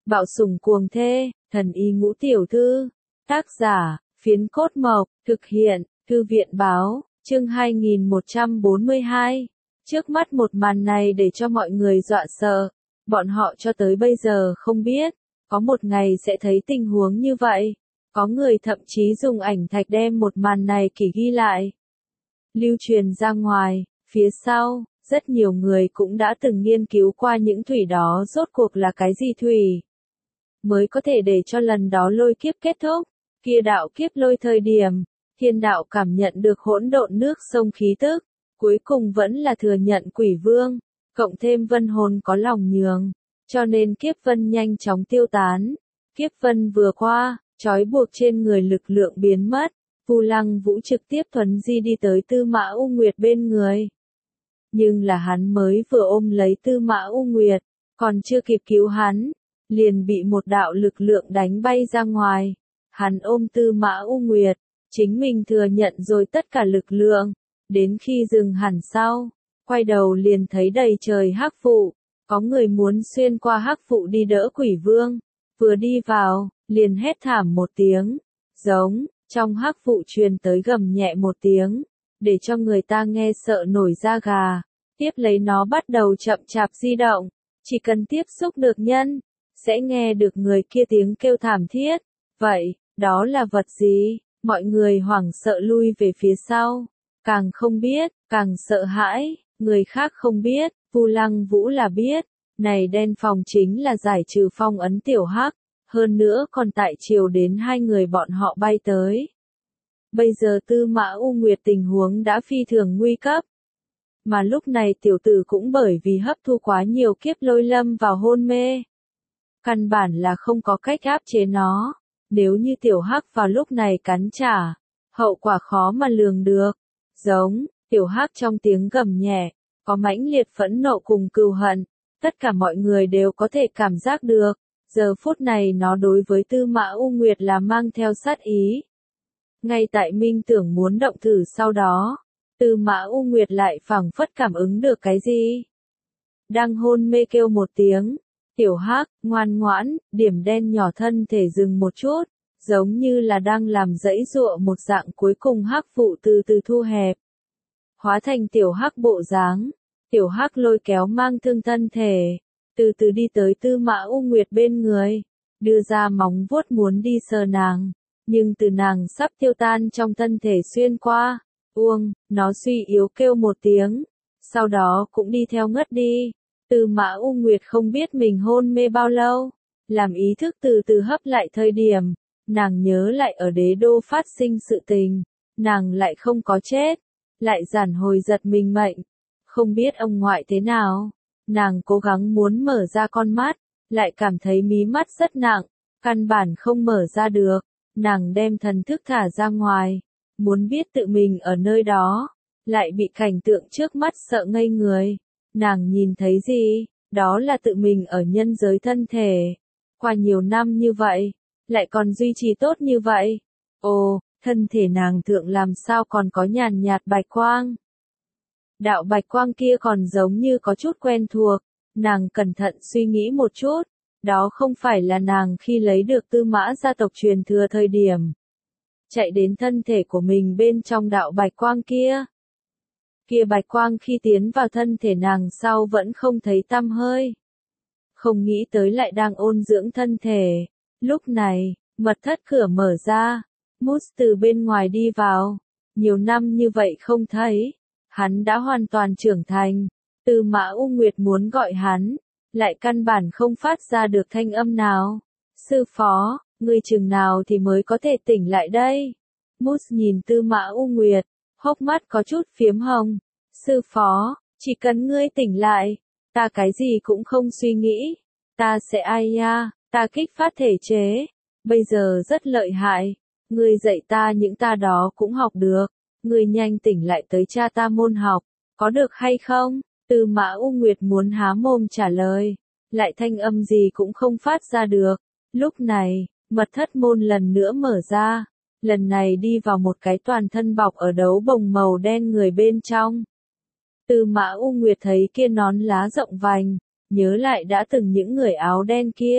Bạo sủng cuồng thê, thần y ngũ tiểu thư. Tác giả, Phiến Cốt Mộc, thực hiện, Thư viện báo, chương 2142. Trước mắt một màn này để cho mọi người dọa sợ. Bọn họ cho tới bây giờ không biết, có một ngày sẽ thấy tình huống như vậy. Có người thậm chí dùng ảnh thạch đem một màn này ghi lại. Lưu truyền ra ngoài, phía sau, rất nhiều người cũng đã từng nghiên cứu qua những thủy đó rốt cuộc là cái gì thủy. Mới có thể để cho lần đó lôi kiếp kết thúc, kia đạo kiếp lôi thời điểm, thiên đạo cảm nhận được hỗn độn nước sông khí tức, cuối cùng vẫn là thừa nhận quỷ vương, cộng thêm vân hồn có lòng nhường, cho nên kiếp vân nhanh chóng tiêu tán. Kiếp vân vừa qua, trói buộc trên người lực lượng biến mất, Vu Lăng Vũ trực tiếp thuấn di đi tới Tư Mã U Nguyệt bên người. Nhưng là hắn mới vừa ôm lấy Tư Mã U Nguyệt, còn chưa kịp cứu hắn, liền bị một đạo lực lượng đánh bay ra ngoài. Hắn ôm Tư Mã U Nguyệt, chính mình thừa nhận rồi tất cả lực lượng, đến khi dừng hẳn sau, quay đầu liền thấy đầy trời hắc vụ, có người muốn xuyên qua hắc vụ đi đỡ quỷ vương, vừa đi vào, liền hét thảm một tiếng, giống, trong hắc vụ truyền tới gầm nhẹ một tiếng, để cho người ta nghe sợ nổi da gà, tiếp lấy nó bắt đầu chậm chạp di động, chỉ cần tiếp xúc được nhân, sẽ nghe được người kia tiếng kêu thảm thiết. Vậy, đó là vật gì? Mọi người hoảng sợ lui về phía sau, càng không biết, càng sợ hãi, người khác không biết, Vu Lăng Vũ là biết, này đen phòng chính là giải trừ phong ấn tiểu hắc, hơn nữa còn tại chiều đến hai người bọn họ bay tới. Bây giờ Tư Mã U Nguyệt tình huống đã phi thường nguy cấp. Mà lúc này tiểu tử cũng bởi vì hấp thu quá nhiều kiếp lôi lâm vào hôn mê. Căn bản là không có cách áp chế nó. Nếu như tiểu hắc vào lúc này cắn trả, hậu quả khó mà lường được. Giống, tiểu hắc trong tiếng gầm nhẹ, có mãnh liệt phẫn nộ cùng cừu hận. Tất cả mọi người đều có thể cảm giác được. Giờ phút này nó đối với Tư Mã U Nguyệt là mang theo sát ý. Ngay tại Minh Tưởng muốn động thử sau đó, Tư Mã U Nguyệt lại phảng phất cảm ứng được cái gì. Đang hôn mê kêu một tiếng, tiểu hắc, ngoan ngoãn, điểm đen nhỏ thân thể dừng một chút, giống như là đang làm dãy dụa một dạng, cuối cùng hắc vụ từ từ thu hẹp. Hóa thành tiểu hắc bộ dáng, tiểu hắc lôi kéo mang thương thân thể, từ từ đi tới Tư Mã U Nguyệt bên người, đưa ra móng vuốt muốn đi sờ nàng, nhưng từ nàng sắp tiêu tan trong thân thể xuyên qua, nó suy yếu kêu một tiếng, sau đó cũng đi theo ngất đi. Tư Mã U Nguyệt không biết mình hôn mê bao lâu, làm ý thức từ từ hấp lại thời điểm, nàng nhớ lại ở đế đô phát sinh sự tình, nàng lại không có chết, lại giản hồi giật mình mệnh, không biết ông ngoại thế nào, nàng cố gắng muốn mở ra con mắt, lại cảm thấy mí mắt rất nặng, căn bản không mở ra được, nàng đem thần thức thả ra ngoài, muốn biết tự mình ở nơi đó, lại bị cảnh tượng trước mắt sợ ngây người. Nàng nhìn thấy gì? Đó là tự mình ở nhân giới thân thể. Qua nhiều năm như vậy, lại còn duy trì tốt như vậy. Ồ, thân thể nàng thượng làm sao còn có nhàn nhạt bạch quang. Đạo bạch quang kia còn giống như có chút quen thuộc. Nàng cẩn thận suy nghĩ một chút. Đó không phải là nàng khi lấy được Tư Mã gia tộc truyền thừa thời điểm. Chạy đến thân thể của mình bên trong đạo bạch quang kia. Kia bạch quang khi tiến vào thân thể nàng sau vẫn không thấy tăm hơi. Không nghĩ tới lại đang ôn dưỡng thân thể. Lúc này, mật thất cửa mở ra. Mút từ bên ngoài đi vào. Nhiều năm như vậy không thấy. Hắn đã hoàn toàn trưởng thành. Tư Mã U Nguyệt muốn gọi hắn. Lại căn bản không phát ra được thanh âm nào. Sư phó, ngươi chừng nào thì mới có thể tỉnh lại đây? Mút nhìn Tư Mã U Nguyệt. Hốc mắt có chút phiếm hồng. Sư phó, chỉ cần ngươi tỉnh lại, ta cái gì cũng không suy nghĩ, ta sẽ ai ya, ta kích phát thể chế, bây giờ rất lợi hại, ngươi dạy ta những ta đó cũng học được, ngươi nhanh tỉnh lại tới cha ta môn học, có được hay không? Tư Mã U Nguyệt muốn há mồm trả lời, lại thanh âm gì cũng không phát ra được, lúc này, mật thất môn lần nữa mở ra. Lần này đi vào một cái toàn thân bọc ở đấu bồng màu đen người bên trong. Tư Mã U Nguyệt thấy kia nón lá rộng vành, nhớ lại đã từng những người áo đen kia,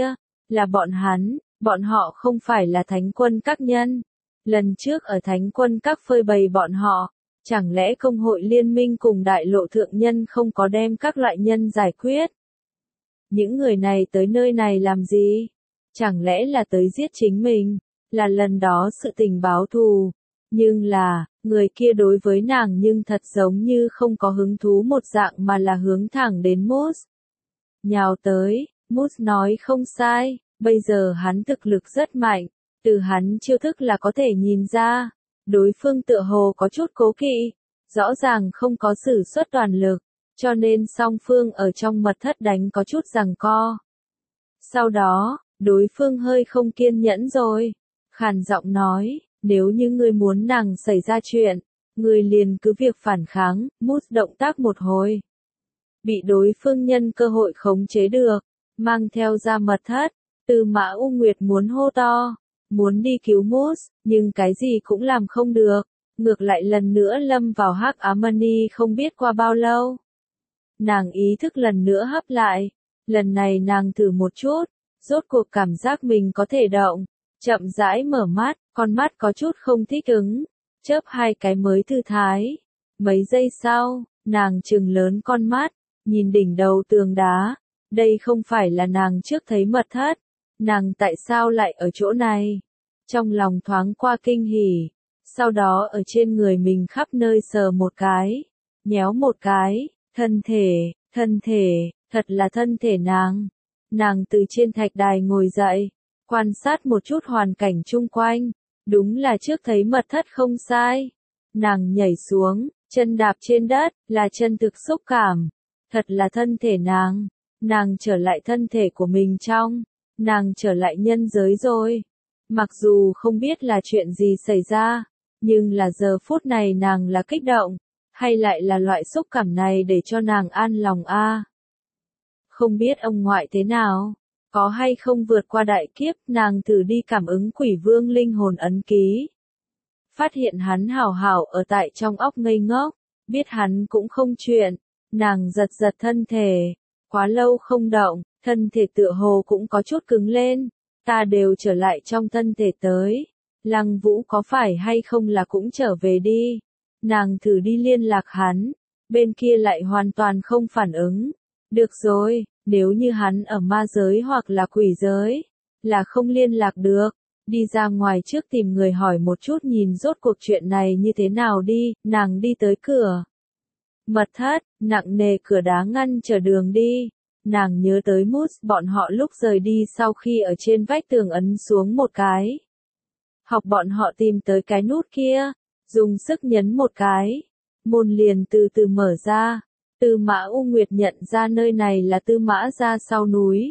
Là bọn họ không phải là thánh quân các nhân. Lần trước ở thánh quân các phơi bày bọn họ, chẳng lẽ công hội liên minh cùng đại lộ thượng nhân không có đem các loại nhân giải quyết? Những người này tới nơi này làm gì? Chẳng lẽ là tới giết chính mình? Là lần đó sự tình báo thù. Nhưng là, người kia đối với nàng nhưng thật giống như không có hứng thú một dạng mà là hướng thẳng đến Moose. Nhào tới, Moose nói không sai, bây giờ hắn thực lực rất mạnh, từ hắn chiêu thức là có thể nhìn ra, đối phương tựa hồ có chút cố kỵ, rõ ràng không có sử xuất toàn lực, cho nên song phương ở trong mật thất đánh có chút giằng co. Sau đó, đối phương hơi không kiên nhẫn rồi, khàn giọng nói, nếu như ngươi muốn nàng xảy ra chuyện, ngươi liền cứ việc phản kháng, Moose động tác một hồi. Bị đối phương nhân cơ hội khống chế được, mang theo ra mật thất, Tư Mã U Nguyệt muốn hô to, muốn đi cứu Moose, nhưng cái gì cũng làm không được, ngược lại lần nữa lâm vào hắc ám mani không biết qua bao lâu. Nàng ý thức lần nữa hấp lại, lần này nàng thử một chút, rốt cuộc cảm giác mình có thể động, chậm rãi mở mắt, con mắt có chút không thích ứng, chớp hai cái mới thư thái. Mấy giây sau, nàng trừng lớn con mắt, nhìn đỉnh đầu tường đá, đây không phải là nàng trước thấy mật thất, nàng tại sao lại ở chỗ này? Trong lòng thoáng qua kinh hỉ, sau đó ở trên người mình khắp nơi sờ một cái, nhéo một cái, thân thể, thật là thân thể nàng. Nàng từ trên thạch đài ngồi dậy, quan sát một chút hoàn cảnh chung quanh, đúng là trước thấy mật thất không sai. Nàng nhảy xuống, chân đạp trên đất, là chân thực xúc cảm, thật là thân thể nàng trở lại thân thể của mình trong, nàng trở lại nhân giới rồi. Mặc dù không biết là chuyện gì xảy ra, nhưng là giờ phút này nàng là kích động, hay lại là loại xúc cảm này để cho nàng an lòng a? Không biết ông ngoại thế nào, có hay không vượt qua đại kiếp, nàng thử đi cảm ứng quỷ vương linh hồn ấn ký. Phát hiện hắn hảo hảo ở tại trong óc ngây ngốc, biết hắn cũng không chuyện, nàng giật giật thân thể, quá lâu không động, thân thể tựa hồ cũng có chút cứng lên, ta đều trở lại trong thân thể tới. Lăng Vũ có phải hay không là cũng trở về đi, nàng thử đi liên lạc hắn, bên kia lại hoàn toàn không phản ứng. Được rồi, nếu như hắn ở ma giới hoặc là quỷ giới, là không liên lạc được, đi ra ngoài trước tìm người hỏi một chút nhìn rốt cuộc chuyện này như thế nào đi, nàng đi tới cửa. Mật thất, nặng nề cửa đá ngăn trở đường đi, nàng nhớ tới Moose bọn họ lúc rời đi sau khi ở trên vách tường ấn xuống một cái. Học bọn họ tìm tới cái nút kia, dùng sức nhấn một cái, môn liền từ từ mở ra. Tư Mã U Nguyệt nhận ra nơi này là Tư Mã gia sau núi.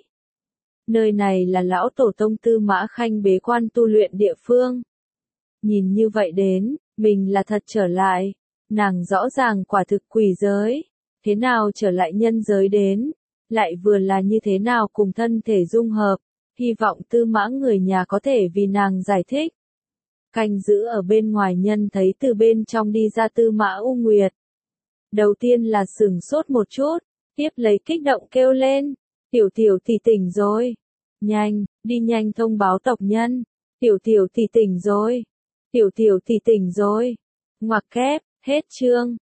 Nơi này là lão tổ tông Tư Mã Khanh bế quan tu luyện địa phương. Nhìn như vậy đến, mình là thật trở lại. Nàng rõ ràng quả thực quỷ giới. Thế nào trở lại nhân giới đến? Lại vừa là như thế nào cùng thân thể dung hợp? Hy vọng Tư Mã người nhà có thể vì nàng giải thích. Canh giữ ở bên ngoài nhân thấy từ bên trong đi ra Tư Mã U Nguyệt. Đầu tiên là sửng sốt một chút, tiếp lấy kích động kêu lên, tiểu tỷ tỉnh rồi. Nhanh, đi nhanh thông báo tộc nhân, tiểu tỷ tỉnh rồi. Tiểu tỷ tỉnh rồi. Ngoặc kép, hết chương.